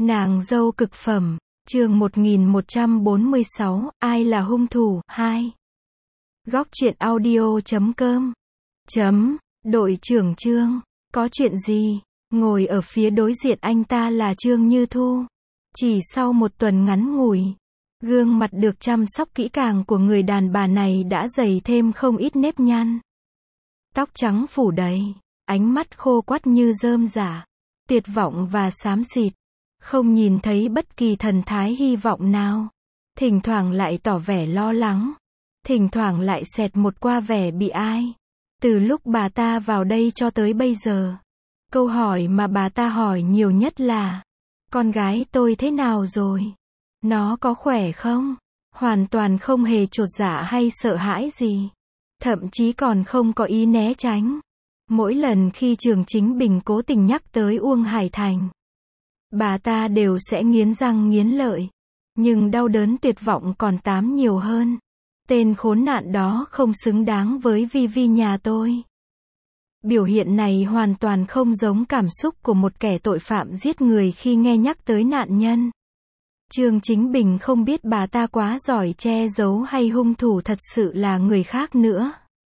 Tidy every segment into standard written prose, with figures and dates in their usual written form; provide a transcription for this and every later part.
Nàng dâu cực phẩm, chương 1146, ai là hung thủ, 2. Góc truyện audio.com. Đội trưởng Trương, có chuyện gì? Ngồi ở phía đối diện anh ta là Trương Như Thu. Chỉ sau một tuần ngắn ngủi, gương mặt được chăm sóc kỹ càng của người đàn bà này đã dày thêm không ít nếp nhăn. Tóc trắng phủ đầy, ánh mắt khô quắt như rơm rả, tuyệt vọng và xám xịt. Không nhìn thấy bất kỳ thần thái hy vọng nào. Thỉnh thoảng lại tỏ vẻ lo lắng. Thỉnh thoảng lại xẹt một qua vẻ bị ai. Từ lúc bà ta vào đây cho tới bây giờ, câu hỏi mà bà ta hỏi nhiều nhất là: con gái tôi thế nào rồi? Nó có khỏe không? Hoàn toàn không hề chột dạ hay sợ hãi gì. Thậm chí còn không có ý né tránh. Mỗi lần khi Trường Chính Bình cố tình nhắc tới Uông Hải Thành, bà ta đều sẽ nghiến răng nghiến lợi. Nhưng đau đớn tuyệt vọng còn tám nhiều hơn. Tên khốn nạn đó không xứng đáng với Vi Vi nhà tôi. Biểu hiện này hoàn toàn không giống cảm xúc của một kẻ tội phạm giết người khi nghe nhắc tới nạn nhân. Trương Chính Bình không biết bà ta quá giỏi che giấu hay hung thủ thật sự là người khác nữa.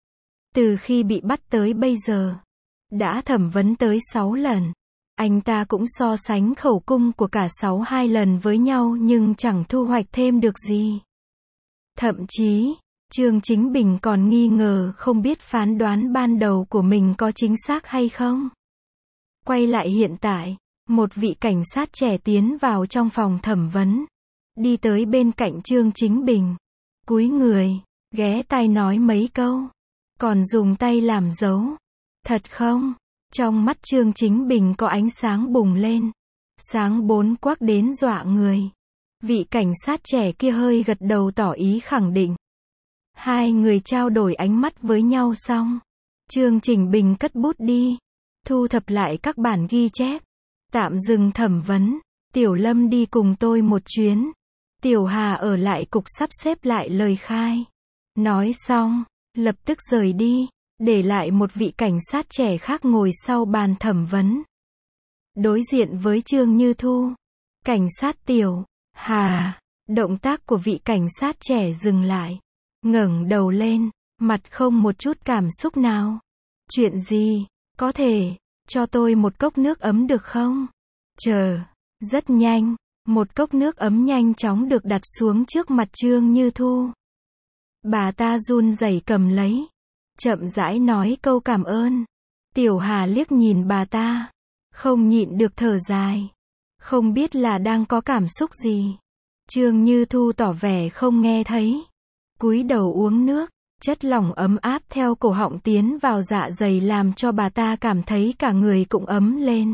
Từ khi bị bắt tới bây giờ, đã thẩm vấn tới 6 lần. Anh ta cũng so sánh khẩu cung của cả 2 lần với nhau nhưng chẳng thu hoạch thêm được gì. Thậm chí, Trương Chính Bình còn nghi ngờ không biết phán đoán ban đầu của mình có chính xác hay không. Quay lại hiện tại, một vị cảnh sát trẻ tiến vào trong phòng thẩm vấn. Đi tới bên cạnh Trương Chính Bình. Cúi người, ghé tai nói mấy câu. Còn dùng tay làm dấu. Thật không? Trong mắt Trương Chính Bình có ánh sáng bùng lên. Sáng bốn quắc đến dọa người. Vị cảnh sát trẻ kia hơi gật đầu tỏ ý khẳng định. Hai người trao đổi ánh mắt với nhau xong, Trương Chính Bình cất bút đi, thu thập lại các bản ghi chép. Tạm dừng thẩm vấn. Tiểu Lâm đi cùng tôi một chuyến. Tiểu Hà ở lại cục sắp xếp lại lời khai. Nói xong, lập tức rời đi, để lại một vị cảnh sát trẻ khác ngồi sau bàn thẩm vấn. Đối diện với Trương Như Thu, cảnh sát Tiểu Hà, động tác của vị cảnh sát trẻ dừng lại, ngẩng đầu lên, mặt không một chút cảm xúc nào. Chuyện gì? Có thể cho tôi một cốc nước ấm được không? Chờ. Rất nhanh, một cốc nước ấm nhanh chóng được đặt xuống trước mặt Trương Như Thu. Bà ta run rẩy cầm lấy, chậm rãi nói câu cảm ơn. Tiểu Hà liếc nhìn bà ta, không nhịn được thở dài. Không biết là đang có cảm xúc gì. Trương Như Thu tỏ vẻ không nghe thấy. Cúi đầu uống nước, chất lỏng ấm áp theo cổ họng tiến vào dạ dày làm cho bà ta cảm thấy cả người cũng ấm lên.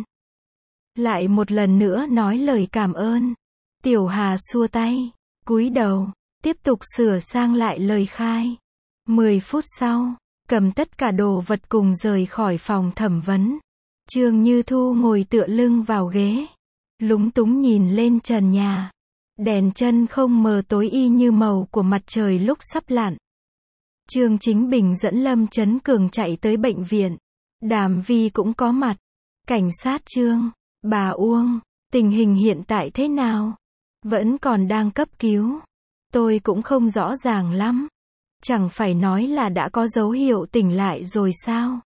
Lại một lần nữa nói lời cảm ơn. Tiểu Hà xua tay, cúi đầu, tiếp tục sửa sang lại lời khai. 10 phút sau, cầm tất cả đồ vật cùng rời khỏi phòng thẩm vấn. Trương Như Thu ngồi tựa lưng vào ghế, lúng túng nhìn lên trần nhà. Đèn chân không mờ tối y như màu của mặt trời lúc sắp lặn. Trương Chính Bình dẫn Lâm Chấn Cường chạy tới bệnh viện. Đàm Vi cũng có mặt. Cảnh sát Trương, bà Uông, tình hình hiện tại thế nào? Vẫn còn đang cấp cứu. Tôi cũng không rõ ràng lắm. Chẳng phải nói là đã có dấu hiệu tỉnh lại rồi sao?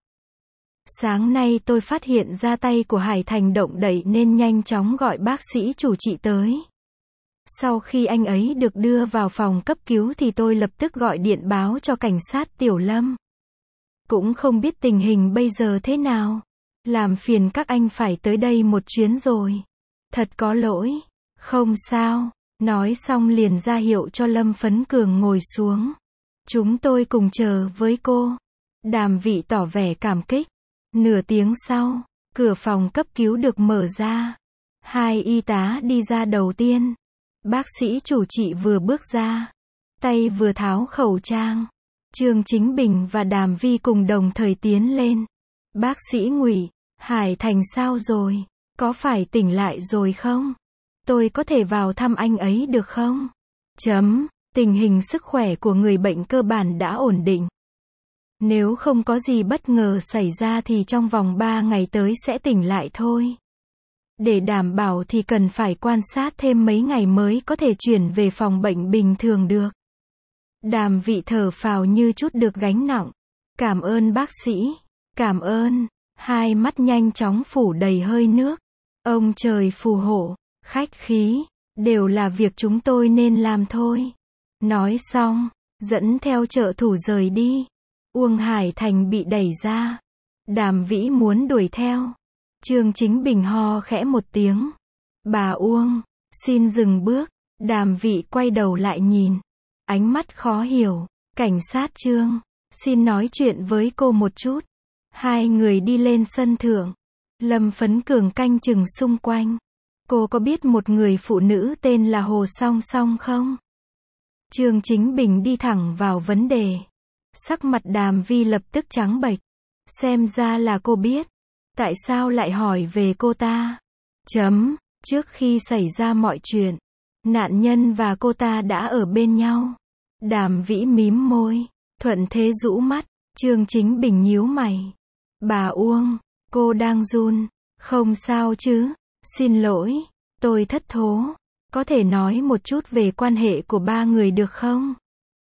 Sáng nay tôi phát hiện ra tay của Hải Thành động đậy nên nhanh chóng gọi bác sĩ chủ trị tới. Sau khi anh ấy được đưa vào phòng cấp cứu thì tôi lập tức gọi điện báo cho cảnh sát Tiểu Lâm. Cũng không biết tình hình bây giờ thế nào. Làm phiền các anh phải tới đây một chuyến rồi. Thật có lỗi. Không sao. Nói xong liền ra hiệu cho Lâm Phấn Cường ngồi xuống. Chúng tôi cùng chờ với cô. Đàm Vị tỏ vẻ cảm kích. Nửa tiếng sau, cửa phòng cấp cứu được mở ra. Hai y tá đi ra đầu tiên. Bác sĩ chủ trị vừa bước ra, tay vừa tháo khẩu trang. Trương Chính Bình và Đàm Vi cùng đồng thời tiến lên. Bác sĩ Ngụy, Hải Thành sao rồi? Có phải tỉnh lại rồi không? Tôi có thể vào thăm anh ấy được không? Tình hình sức khỏe của người bệnh cơ bản đã ổn định. Nếu không có gì bất ngờ xảy ra thì trong vòng 3 ngày tới sẽ tỉnh lại thôi. Để đảm bảo thì cần phải quan sát thêm mấy ngày mới có thể chuyển về phòng bệnh bình thường được. Đàm Vị thở phào như chút được gánh nặng. Cảm ơn bác sĩ. Cảm ơn. Hai mắt nhanh chóng phủ đầy hơi nước. Ông trời phù hộ. Khách khí. Đều là việc chúng tôi nên làm thôi. Nói xong, dẫn theo trợ thủ rời đi. Uông Hải Thành bị đẩy ra. Đàm Vĩ muốn đuổi theo. Trương Chính Bình ho khẽ một tiếng. Bà Uông, xin dừng bước. Đàm Vĩ quay đầu lại nhìn. Ánh mắt khó hiểu. Cảnh sát Trương, xin nói chuyện với cô một chút. Hai người đi lên sân thượng. Lâm Phấn Cường canh chừng xung quanh. Cô có biết một người phụ nữ tên là Hồ Song Song không? Trương Chính Bình đi thẳng vào vấn đề. Sắc mặt Đàm Vi lập tức trắng bệch. Xem ra là cô biết. Tại sao lại hỏi về cô ta? Trước khi xảy ra mọi chuyện, nạn nhân và cô ta đã ở bên nhau. Đàm Vĩ mím môi, thuận thế rũ mắt. Trương Chính Bình nhíu mày. Bà Uông, cô đang run. Không sao chứ? Xin lỗi, tôi thất thố. Có thể nói một chút về quan hệ của ba người được không?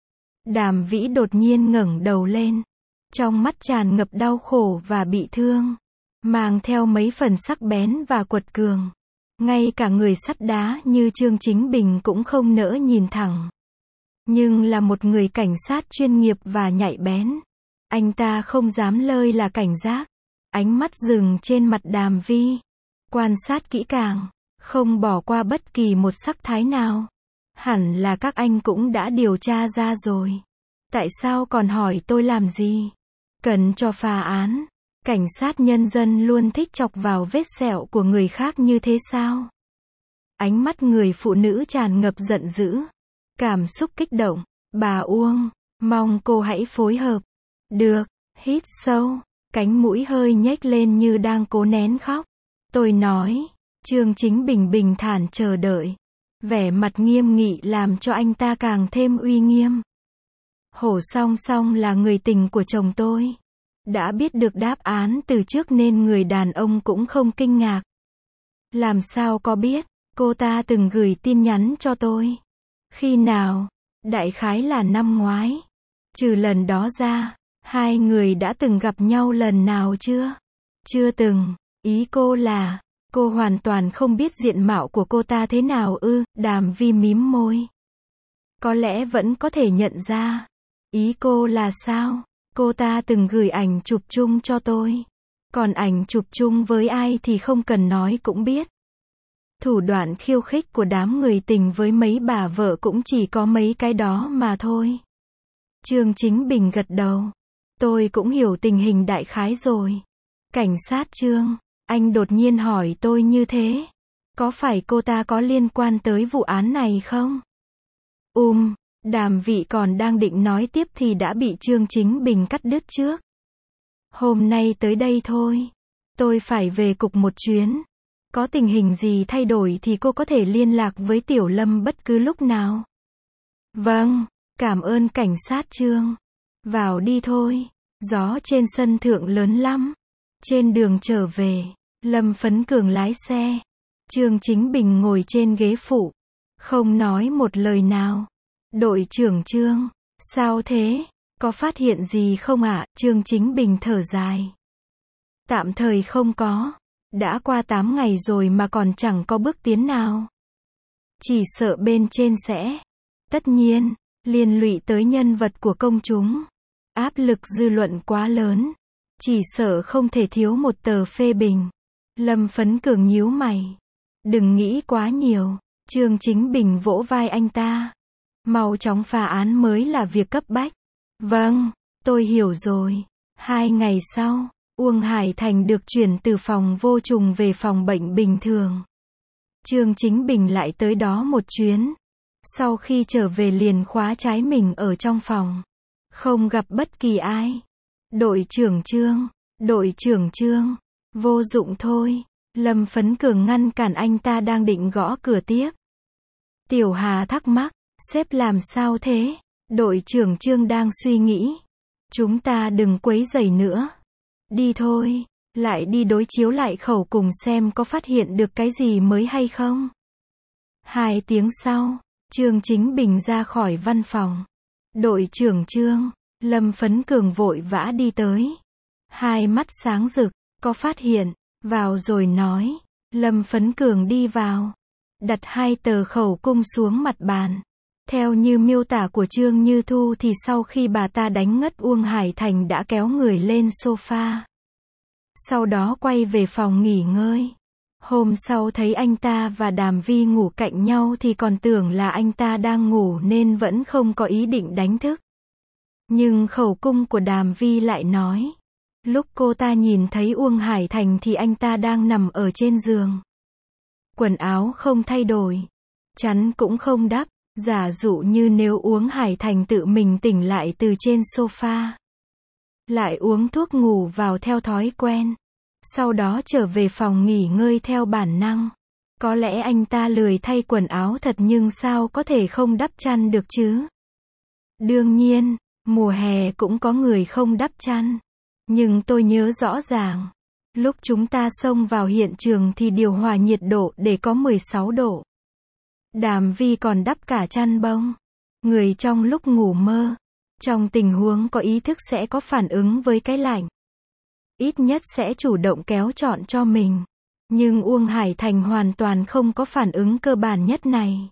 Đàm Vĩ đột nhiên ngẩng đầu lên. Trong mắt tràn ngập đau khổ và bị thương. Mang theo mấy phần sắc bén và quật cường. Ngay cả người sắt đá như Trương Chính Bình cũng không nỡ nhìn thẳng. Nhưng là một người cảnh sát chuyên nghiệp và nhạy bén. Anh ta không dám lơi là cảnh giác. Ánh mắt dừng trên mặt Đàm Vi. Quan sát kỹ càng. Không bỏ qua bất kỳ một sắc thái nào. Hẳn là các anh cũng đã điều tra ra rồi. Tại sao còn hỏi tôi làm gì? Cần cho phá án. Cảnh sát nhân dân luôn thích chọc vào vết sẹo của người khác như thế sao? Ánh mắt người phụ nữ tràn ngập giận dữ. Cảm xúc kích động. Bà Uông, mong cô hãy phối hợp. Được, hít sâu. Cánh mũi hơi nhếch lên như đang cố nén khóc. Tôi nói. Trương Chính Bình bình thản chờ đợi. Vẻ mặt nghiêm nghị làm cho anh ta càng thêm uy nghiêm. Hồ Song Song là người tình của chồng tôi. Đã biết được đáp án từ trước nên người đàn ông cũng không kinh ngạc. Làm sao có biết, cô ta từng gửi tin nhắn cho tôi. Khi nào? Đại khái là năm ngoái. Trừ lần đó ra, hai người đã từng gặp nhau lần nào chưa? Chưa từng. Ý cô là, cô hoàn toàn không biết diện mạo của cô ta thế nào ư? Đàm Vi mím môi. Có lẽ vẫn có thể nhận ra. Ý cô là sao? Cô ta từng gửi ảnh chụp chung cho tôi. Còn ảnh chụp chung với ai thì không cần nói cũng biết. Thủ đoạn khiêu khích của đám người tình với mấy bà vợ cũng chỉ có mấy cái đó mà thôi. Trương Chính Bình gật đầu. Tôi cũng hiểu tình hình đại khái rồi. Cảnh sát Trương, anh đột nhiên hỏi tôi như thế. Có phải cô ta có liên quan tới vụ án này không? Đàm Vị còn đang định nói tiếp thì đã bị Trương Chính Bình cắt đứt trước. Hôm nay tới đây thôi. Tôi phải về cục một chuyến. Có tình hình gì thay đổi thì cô có thể liên lạc với Tiểu Lâm bất cứ lúc nào. Vâng, cảm ơn cảnh sát Trương. Vào đi thôi. Gió trên sân thượng lớn lắm. Trên đường trở về, Lâm Phấn Cường lái xe. Trương Chính Bình ngồi trên ghế phụ. Không nói một lời nào. Đội trưởng Trương, sao thế? Có phát hiện gì không ạ? Trương Chính Bình thở dài. Tạm thời không có. Đã qua 8 ngày rồi mà còn chẳng có bước tiến nào. Chỉ sợ bên trên sẽ. Tất nhiên, liên lụy tới nhân vật của công chúng. Áp lực dư luận quá lớn. Chỉ sợ không thể thiếu một tờ phê bình. Lâm Phấn Cường nhíu mày. Đừng nghĩ quá nhiều. Trương Chính Bình vỗ vai anh ta. Mau chóng phá án mới là việc cấp bách. Vâng, tôi hiểu rồi. 2 ngày sau, Uông Hải Thành được chuyển từ phòng vô trùng về phòng bệnh bình thường. Trương Chính Bình lại tới đó một chuyến. Sau khi trở về liền khóa trái mình ở trong phòng. Không gặp bất kỳ ai. Đội trưởng Trương, vô dụng thôi. Lâm Phấn Cường ngăn cản anh ta đang định gõ cửa tiếp. Tiểu Hà thắc mắc, sếp làm sao thế? Đội trưởng Trương đang suy nghĩ. Chúng ta đừng quấy rầy nữa. Đi thôi. lại đi đối chiếu lại khẩu cùng xem có phát hiện được cái gì mới hay không. 2 tiếng sau, Trương Chính Bình ra khỏi văn phòng. Đội trưởng Trương, Lâm Phấn Cường vội vã đi tới. Hai mắt sáng rực, có phát hiện, vào rồi nói. Lâm Phấn Cường đi vào, đặt 2 tờ khẩu cung xuống mặt bàn. Theo như miêu tả của Trương Như Thu thì sau khi bà ta đánh ngất Uông Hải Thành đã kéo người lên sofa. Sau đó quay về phòng nghỉ ngơi. Hôm sau thấy anh ta và Đàm Vi ngủ cạnh nhau thì còn tưởng là anh ta đang ngủ nên vẫn không có ý định đánh thức. Nhưng khẩu cung của Đàm Vi lại nói. Lúc cô ta nhìn thấy Uông Hải Thành thì anh ta đang nằm ở trên giường. Quần áo không thay đổi. Chăn cũng không đắp. Giả dụ như nếu Uông Hải Thành tự mình tỉnh lại từ trên sofa. Lại uống thuốc ngủ vào theo thói quen. Sau đó trở về phòng nghỉ ngơi theo bản năng. Có lẽ anh ta lười thay quần áo thật nhưng sao có thể không đắp chăn được chứ? Đương nhiên, mùa hè cũng có người không đắp chăn. Nhưng tôi nhớ rõ ràng. Lúc chúng ta xông vào hiện trường thì điều hòa nhiệt độ để có 16 độ. Đàm Vi còn đắp cả chăn bông. Người trong lúc ngủ mơ, trong tình huống có ý thức sẽ có phản ứng với cái lạnh. Ít nhất sẽ chủ động kéo trọn cho mình. Nhưng Uông Hải Thành hoàn toàn không có phản ứng cơ bản nhất này.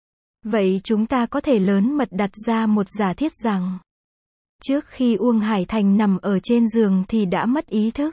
Vậy chúng ta có thể lớn mật đặt ra một giả thiết rằng, trước khi Uông Hải Thành nằm ở trên giường thì đã mất ý thức.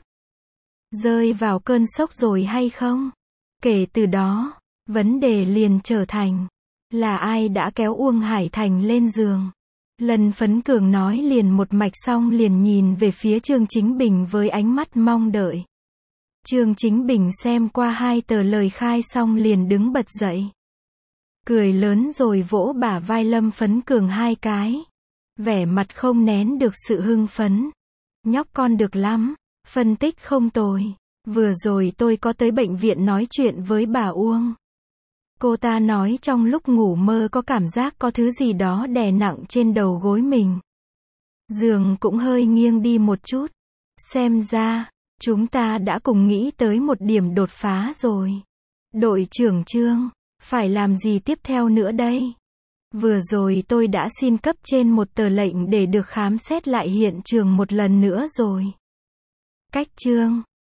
Rơi vào cơn sốc rồi hay không? Kể từ đó, vấn đề liền trở thành, là ai đã kéo Uông Hải Thành lên giường? Lâm Phấn Cường nói liền một mạch xong liền nhìn về phía Trương Chính Bình với ánh mắt mong đợi. Trương Chính Bình xem qua 2 tờ lời khai xong liền đứng bật dậy. Cười lớn rồi vỗ bả vai Lâm Phấn Cường 2 cái. Vẻ mặt không nén được sự hưng phấn. Nhóc con được lắm, phân tích không tồi. Vừa rồi tôi có tới bệnh viện nói chuyện với bà Uông. Cô ta nói trong lúc ngủ mơ có cảm giác có thứ gì đó đè nặng trên đầu gối mình. Giường cũng hơi nghiêng đi một chút. Xem ra, chúng ta đã cùng nghĩ tới một điểm đột phá rồi. Đội trưởng Trương, phải làm gì tiếp theo nữa đây? Vừa rồi tôi đã xin cấp trên một tờ lệnh để được khám xét lại hiện trường một lần nữa rồi. Cách Trương